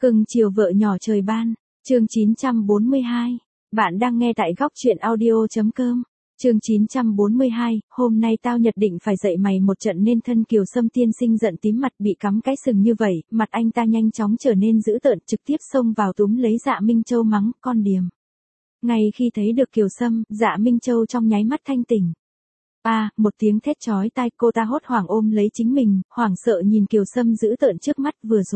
Cưng chiều vợ nhỏ trời ban, chương 942. Bạn đang nghe tại góc truyện audio.com. Chương 942, hôm nay tao nhất định phải dạy mày một trận nên thân Kiều Sâm tiên sinh giận tím mặt bị cắm cái sừng như vậy, mặt anh ta nhanh chóng trở nên dữ tợn trực tiếp xông vào túm lấy Dạ Minh Châu mắng, con điềm. Ngay khi thấy được Kiều Sâm, Dạ Minh Châu trong nháy mắt thanh tỉnh. Một tiếng thét chói tai, cô ta hốt hoảng ôm lấy chính mình, hoảng sợ nhìn Kiều Sâm dữ tợn trước mắt.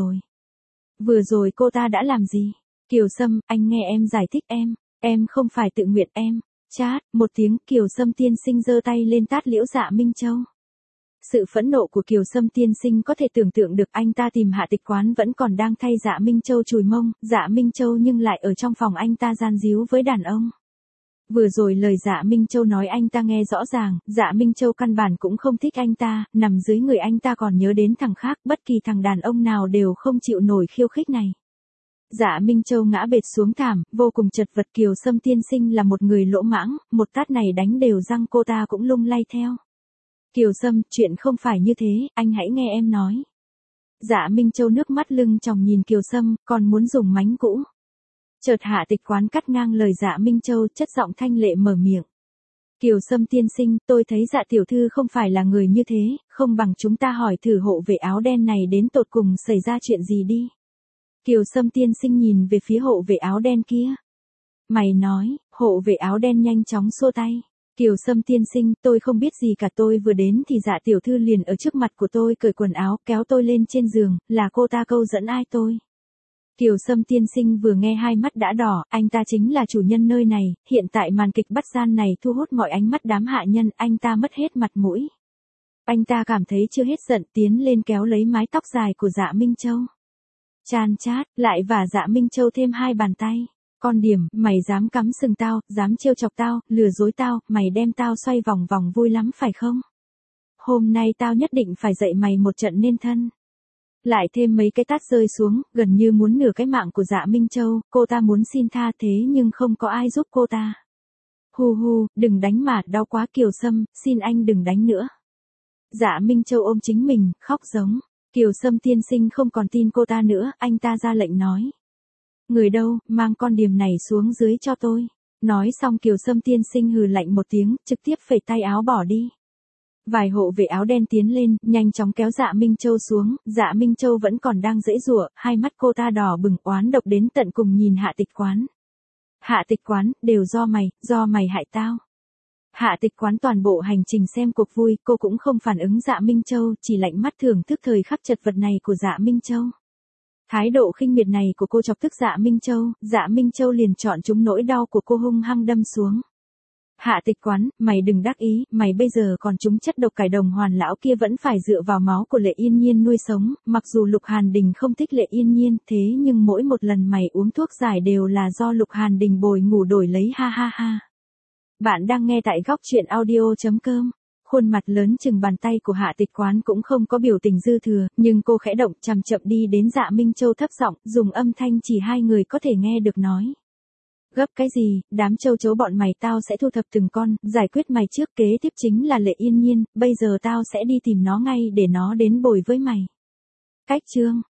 Vừa rồi cô ta đã làm gì? Kiều Sâm, anh nghe em giải thích em không phải tự nguyện em. Chát, một tiếng, Kiều Sâm tiên sinh giơ tay lên tát liễu Dạ Minh Châu. Sự phẫn nộ của Kiều Sâm tiên sinh có thể tưởng tượng được, anh ta tìm Hạ Tịch Quán vẫn còn đang thay Dạ Minh Châu chùi mông, Dạ Minh Châu nhưng lại ở trong phòng anh ta gian díu với đàn ông. Vừa rồi lời Dạ Minh Châu nói anh ta nghe rõ ràng, Dạ Minh Châu căn bản cũng không thích anh ta, nằm dưới người anh ta còn nhớ đến thằng khác, bất kỳ thằng đàn ông nào đều không chịu nổi khiêu khích này. Dạ Minh Châu ngã bệt xuống thảm, vô cùng chật vật. Kiều Sâm tiên sinh là một người lỗ mãng, một tát này đánh đều răng cô ta cũng lung lay theo. Kiều Sâm, chuyện không phải như thế, anh hãy nghe em nói. Dạ Minh Châu nước mắt lưng tròng nhìn Kiều Sâm, còn muốn dùng mánh cũ. Chợt Hạ Tịch Quán cắt ngang lời Dạ Minh Châu, chất giọng thanh lệ mở miệng. Kiều Sâm tiên sinh, tôi thấy Dạ tiểu thư không phải là người như thế, không bằng chúng ta hỏi thử hộ vệ áo đen này đến tột cùng xảy ra chuyện gì đi. Kiều Sâm tiên sinh nhìn về phía hộ vệ áo đen kia. Mày nói, hộ vệ áo đen nhanh chóng xua tay. Kiều Sâm tiên sinh, tôi không biết gì cả, tôi vừa đến thì Dạ tiểu thư liền ở trước mặt của tôi cởi quần áo, kéo tôi lên trên giường, là cô ta câu dẫn ai tôi. Kiều Sâm tiên sinh vừa nghe hai mắt đã đỏ, anh ta chính là chủ nhân nơi này, hiện tại màn kịch bắt gian này thu hút mọi ánh mắt đám hạ nhân, anh ta mất hết mặt mũi. Anh ta cảm thấy chưa hết giận, tiến lên kéo lấy mái tóc dài của Dạ Minh Châu. Chan chát, lại và Dạ Minh Châu thêm hai bàn tay. Con điềm, mày dám cắm sừng tao, dám trêu chọc tao, lừa dối tao, mày đem tao xoay vòng vòng vui lắm phải không? Hôm nay tao nhất định phải dạy mày một trận nên thân. Lại thêm mấy cái tát rơi xuống, gần như muốn nửa cái mạng của Dạ Minh Châu, cô ta muốn xin tha thế nhưng không có ai giúp cô ta. Đừng đánh mà, đau quá Kiều Sâm, xin anh đừng đánh nữa. Dạ Minh Châu ôm chính mình, khóc giống. Kiều Sâm tiên sinh không còn tin cô ta nữa, anh ta ra lệnh nói. Người đâu, mang con điềm này xuống dưới cho tôi. Nói xong Kiều Sâm tiên sinh hừ lạnh một tiếng, trực tiếp phẩy tay áo bỏ đi. Vài hộ vệ áo đen tiến lên, nhanh chóng kéo Dạ Minh Châu xuống, Dạ Minh Châu vẫn còn đang giãy giụa, hai mắt cô ta đỏ bừng oán độc đến tận cùng nhìn Hạ Tịch Quán. Hạ Tịch Quán, đều do mày hại tao. Hạ Tịch Quán toàn bộ hành trình xem cuộc vui, cô cũng không phản ứng Dạ Minh Châu, chỉ lạnh mắt thưởng thức thời khắc chật vật này của Dạ Minh Châu. Thái độ khinh miệt này của cô chọc tức Dạ Minh Châu liền chọn trúng nỗi đau của cô hung hăng đâm xuống. Hạ Tịch Quán, mày đừng đắc ý, mày bây giờ còn trúng chất độc cải đồng hoàn lão kia vẫn phải dựa vào máu của Lệ Yên Nhiên nuôi sống, mặc dù Lục Hàn Đình không thích Lệ Yên Nhiên, thế nhưng mỗi một lần mày uống thuốc giải đều là do Lục Hàn Đình bồi ngủ đổi lấy ha. Bạn đang nghe tại góc truyện audio.com. Khuôn mặt lớn chừng bàn tay của Hạ Tịch Quán cũng không có biểu tình dư thừa, nhưng cô khẽ động chậm chậm đi đến Dạ Minh Châu thấp giọng, dùng âm thanh chỉ hai người có thể nghe được nói. Gấp cái gì, đám châu chấu bọn mày tao sẽ thu thập từng con, giải quyết mày trước, kế tiếp chính là Lệ Yên Nhiên, bây giờ tao sẽ đi tìm nó ngay để nó đến bồi với mày. Cách chương.